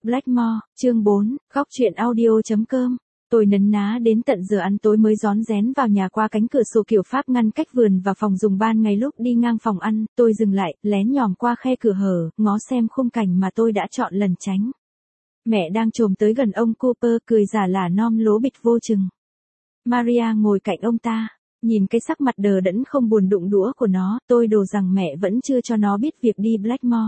Blackmore, chương 4, góc truyện audio.com. Tôi nấn ná đến tận giờ ăn tối mới rón rén vào nhà qua cánh cửa sổ kiểu Pháp ngăn cách vườn và phòng dùng ban ngày lúc đi ngang phòng ăn, tôi dừng lại, lén nhòm qua khe cửa hở, ngó xem khung cảnh mà tôi đã chọn lần tránh. Mẹ đang chồm tới gần ông Cooper cười giả lả nom lố bịch vô chừng. Maria ngồi cạnh ông ta, nhìn cái sắc mặt đờ đẫn không buồn đụng đũa của nó, tôi đồ rằng mẹ vẫn chưa cho nó biết việc đi Blackmore.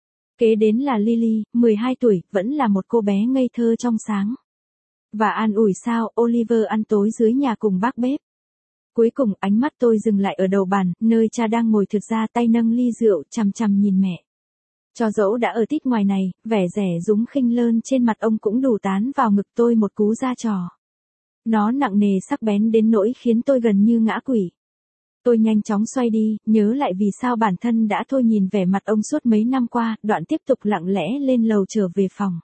Kế đến là Lily, 12 tuổi, vẫn là một cô bé ngây thơ trong sáng. Và an ủi sao, Oliver ăn tối dưới nhà cùng bác bếp. Cuối cùng ánh mắt tôi dừng lại ở đầu bàn, nơi cha đang ngồi thực ra tay nâng ly rượu, chằm chằm nhìn mẹ. Cho dẫu đã ở tít ngoài này, vẻ rẻ rúng khinh lơn trên mặt ông cũng đủ tán vào ngực tôi một cú ra trò. Nó nặng nề sắc bén đến nỗi khiến tôi gần như ngã quỵ. Tôi nhanh chóng xoay đi, nhớ lại vì sao bản thân đã thôi nhìn vẻ mặt ông suốt mấy năm qua, đoạn tiếp tục lặng lẽ lên lầu trở về phòng.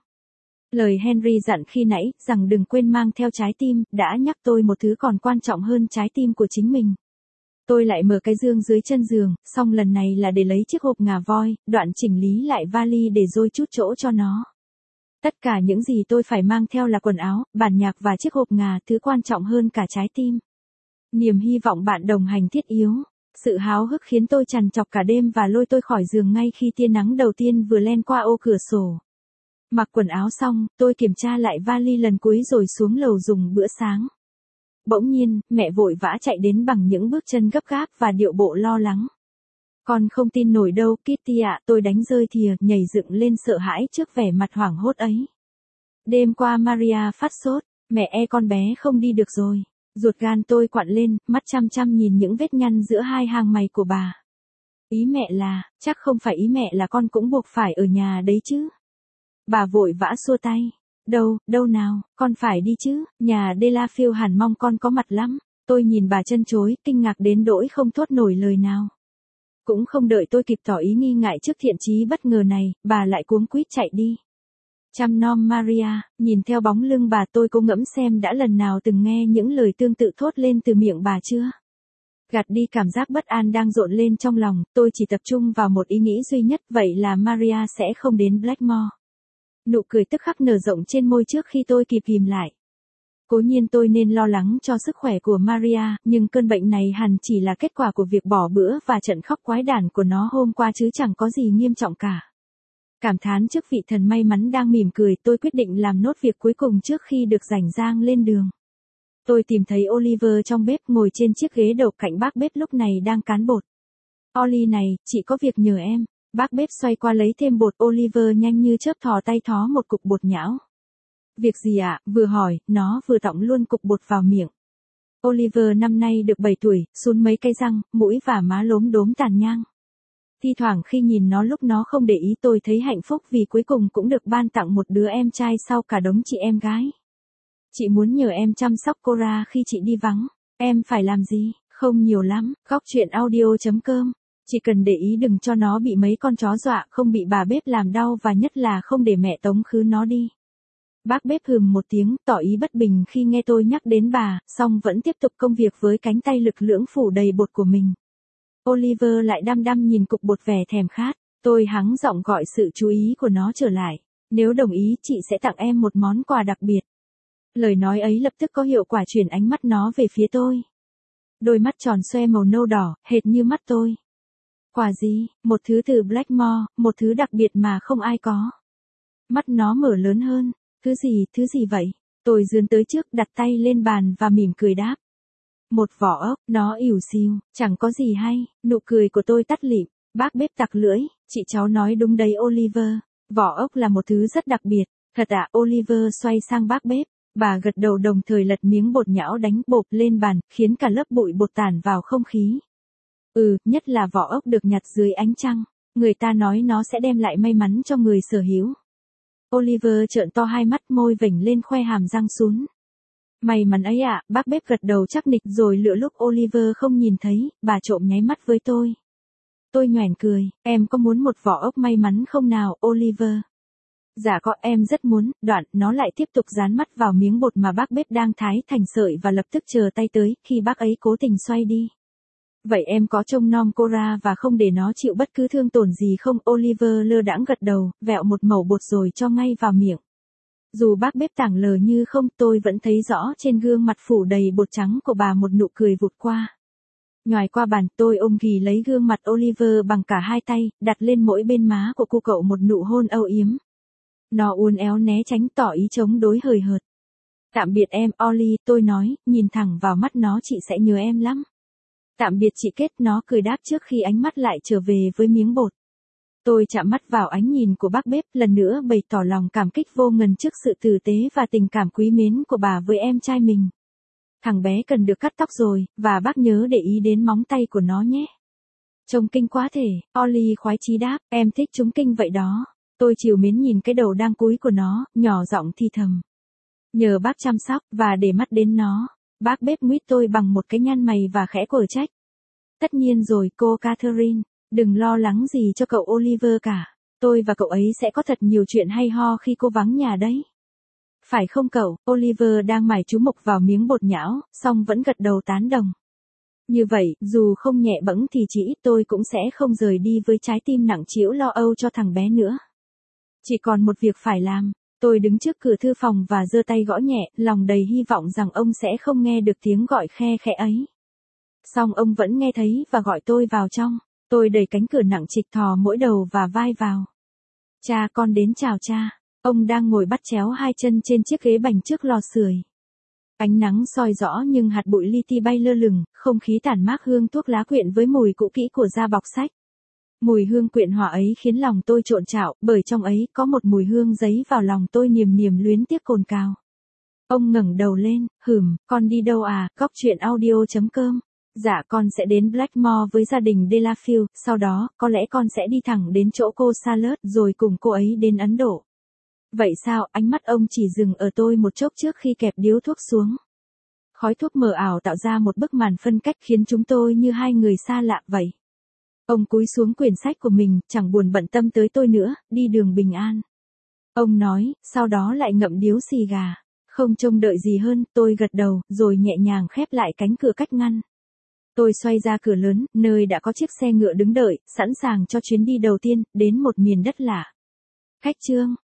Lời Henry dặn khi nãy, rằng đừng quên mang theo trái tim, đã nhắc tôi một thứ còn quan trọng hơn trái tim của chính mình. Tôi lại mở cái dương dưới chân giường, song lần này là để lấy chiếc hộp ngà voi, đoạn chỉnh lý lại vali để dôi chút chỗ cho nó. Tất cả những gì tôi phải mang theo là quần áo, bản nhạc và chiếc hộp ngà, thứ quan trọng hơn cả trái tim. Niềm hy vọng bạn đồng hành thiết yếu. Sự háo hức khiến tôi trằn trọc cả đêm và lôi tôi khỏi giường ngay khi tia nắng đầu tiên vừa len qua ô cửa sổ. Mặc quần áo xong, tôi kiểm tra lại vali lần cuối rồi xuống lầu dùng bữa sáng. Bỗng nhiên, mẹ vội vã chạy đến bằng những bước chân gấp gáp và điệu bộ lo lắng. Con không tin nổi đâu, Kitty ạ, tôi đánh rơi thìa, nhảy dựng lên sợ hãi trước vẻ mặt hoảng hốt ấy. Đêm qua Maria phát sốt, mẹ con bé không đi được rồi. Ruột gan tôi quặn lên, mắt chăm chăm nhìn những vết nhăn giữa hai hàng mày của bà. Ý mẹ là, chắc không phải ý mẹ là con cũng buộc phải ở nhà đấy chứ. Bà vội vã xua tay. Đâu nào, con phải đi chứ, nhà Delafield hẳn mong con có mặt lắm. Tôi nhìn bà chân chối, kinh ngạc đến nỗi không thốt nổi lời nào. Cũng không đợi tôi kịp tỏ ý nghi ngại trước thiện chí bất ngờ này, bà lại cuống quýt chạy đi. Chăm nom Maria, nhìn theo bóng lưng bà tôi cố ngẫm xem đã lần nào từng nghe những lời tương tự thốt lên từ miệng bà chưa. Gạt đi cảm giác bất an đang rộn lên trong lòng, tôi chỉ tập trung vào một ý nghĩ duy nhất, vậy là Maria sẽ không đến Blackmore. Nụ cười tức khắc nở rộng trên môi trước khi tôi kịp ghim lại. Cố nhiên tôi nên lo lắng cho sức khỏe của Maria, nhưng cơn bệnh này hẳn chỉ là kết quả của việc bỏ bữa và trận khóc quái đản của nó hôm qua chứ chẳng có gì nghiêm trọng cả. Cảm thán trước vị thần may mắn đang mỉm cười, tôi quyết định làm nốt việc cuối cùng trước khi được rảnh rang lên đường. Tôi tìm thấy Oliver trong bếp ngồi trên chiếc ghế đầu cạnh bác bếp lúc này đang cán bột. Oli này, chị có việc nhờ em. Bác bếp xoay qua lấy thêm bột, Oliver nhanh như chớp thò tay thó một cục bột nhão. Việc gì ạ? Vừa hỏi, nó vừa tọng luôn cục bột vào miệng. Oliver năm nay được 7 tuổi, sún mấy cây răng, mũi và má lốm đốm tàn nhang. Thi thoảng khi nhìn nó lúc nó không để ý tôi thấy hạnh phúc vì cuối cùng cũng được ban tặng một đứa em trai sau cả đống chị em gái. Chị muốn nhờ em chăm sóc Cora khi chị đi vắng. Em phải làm gì? Không nhiều lắm, góc truyện audio.com. Chỉ cần để ý đừng cho nó bị mấy con chó dọa, không bị bà bếp làm đau và nhất là không để mẹ tống khứ nó đi. Bác bếp hừm một tiếng, tỏ ý bất bình khi nghe tôi nhắc đến bà, song vẫn tiếp tục công việc với cánh tay lực lưỡng phủ đầy bột của mình. Oliver lại đăm đăm nhìn cục bột vẻ thèm khát, tôi hắng giọng gọi sự chú ý của nó trở lại. Nếu đồng ý chị sẽ tặng em một món quà đặc biệt. Lời nói ấy lập tức có hiệu quả chuyển ánh mắt nó về phía tôi. Đôi mắt tròn xoe màu nâu đỏ, hệt như mắt tôi. Quà gì? Một thứ từ Blackmore, một thứ đặc biệt mà không ai có. Mắt nó mở lớn hơn. Thứ gì vậy? Tôi dướn tới trước, đặt tay lên bàn và mỉm cười đáp. Một vỏ ốc, nó ỉu xìu, chẳng có gì hay. Nụ cười của tôi tắt lịm, bác bếp tặc lưỡi, chị cháu nói đúng đấy Oliver. Vỏ ốc là một thứ rất đặc biệt. Thật ạ, Oliver xoay sang bác bếp. Bà gật đầu đồng thời lật miếng bột nhão đánh bộp lên bàn, khiến cả lớp bụi bột tản vào không khí. Nhất là vỏ ốc được nhặt dưới ánh trăng. Người ta nói nó sẽ đem lại may mắn cho người sở hữu. Oliver trợn to hai mắt, môi vểnh lên khoe hàm răng sún. May mắn ấy ạ, bác bếp gật đầu chắc nịch rồi lựa lúc Oliver không nhìn thấy, bà trộm nháy mắt với tôi. Tôi nhoẻn cười, em có muốn một vỏ ốc may mắn không nào, Oliver? Dạ có, em rất muốn. Đoạn, nó lại tiếp tục dán mắt vào miếng bột mà bác bếp đang thái thành sợi và lập tức chờ tay tới, khi bác ấy cố tình xoay đi. Vậy em có trông nom cô ra và không để nó chịu bất cứ thương tổn gì không? Oliver lơ đãng gật đầu, vẹo một mẩu bột rồi cho ngay vào miệng. Dù bác bếp tảng lờ như không, tôi vẫn thấy rõ trên gương mặt phủ đầy bột trắng của bà một nụ cười vụt qua. Nhoài qua bàn, tôi ôm ghì lấy gương mặt Oliver bằng cả hai tay, đặt lên mỗi bên má của cô cậu một nụ hôn âu yếm. Nó uốn éo né tránh tỏ ý chống đối hời hợt. Tạm biệt em, Ollie, tôi nói, nhìn thẳng vào mắt nó, chị sẽ nhớ em lắm. Tạm biệt chị Kết, nó cười đáp trước khi ánh mắt lại trở về với miếng bột. Tôi chạm mắt vào ánh nhìn của bác bếp, lần nữa bày tỏ lòng cảm kích vô ngần trước sự tử tế và tình cảm quý mến của bà với em trai mình. Thằng bé cần được cắt tóc rồi, và bác nhớ để ý đến móng tay của nó nhé. Trông kinh quá thể, Ollie khoái chí đáp, em thích chúng kinh vậy đó. Tôi trìu mến nhìn cái đầu đang cúi của nó, nhỏ giọng thì thầm. Nhờ bác chăm sóc, và để mắt đến nó. Bác bếp nguyết tôi bằng một cái nhăn mày và khẽ quở trách. Tất nhiên rồi, cô Catherine, đừng lo lắng gì cho cậu Oliver cả. Tôi và cậu ấy sẽ có thật nhiều chuyện hay ho khi cô vắng nhà đấy. Phải không cậu? Oliver đang mải chú mục vào miếng bột nhão, song vẫn gật đầu tán đồng. Như vậy, dù không nhẹ bẫng thì chỉ ít tôi cũng sẽ không rời đi với trái tim nặng trĩu lo âu cho thằng bé nữa. Chỉ còn một việc phải làm. Tôi đứng trước cửa thư phòng và giơ tay gõ nhẹ, lòng đầy hy vọng rằng ông sẽ không nghe được tiếng gọi khe khẽ ấy. Song ông vẫn nghe thấy và gọi tôi vào trong. Tôi đẩy cánh cửa nặng trịch thò mỗi đầu và vai vào. Cha, con đến chào cha. Ông đang ngồi bắt chéo hai chân trên chiếc ghế bành trước lò sưởi. Ánh nắng soi rõ nhưng hạt bụi li ti bay lơ lửng, không khí tản mát hương thuốc lá quyện với mùi cũ kỹ của da bọc sách. Mùi hương quyện hòa ấy khiến lòng tôi trộn trạo, bởi trong ấy có một mùi hương dấy vào lòng tôi niềm niềm luyến tiếc cồn cào. Ông ngẩng đầu lên, con đi đâu à? Góc chuyện audio.com. Dạ, con sẽ đến Blackmore với gia đình Delafield, sau đó, có lẽ con sẽ đi thẳng đến chỗ cô Charlotte rồi cùng cô ấy đến Ấn Độ. Vậy sao? Ánh mắt ông chỉ dừng ở tôi một chốc trước khi kẹp điếu thuốc xuống. Khói thuốc mờ ảo tạo ra một bức màn phân cách khiến chúng tôi như hai người xa lạ vậy. Ông cúi xuống quyển sách của mình, chẳng buồn bận tâm tới tôi nữa, đi đường bình an. Ông nói, sau đó lại ngậm điếu xì gà. Không trông đợi gì hơn, tôi gật đầu, rồi nhẹ nhàng khép lại cánh cửa cách ngăn. Tôi xoay ra cửa lớn, nơi đã có chiếc xe ngựa đứng đợi, sẵn sàng cho chuyến đi đầu tiên, đến một miền đất lạ. Khách Trương.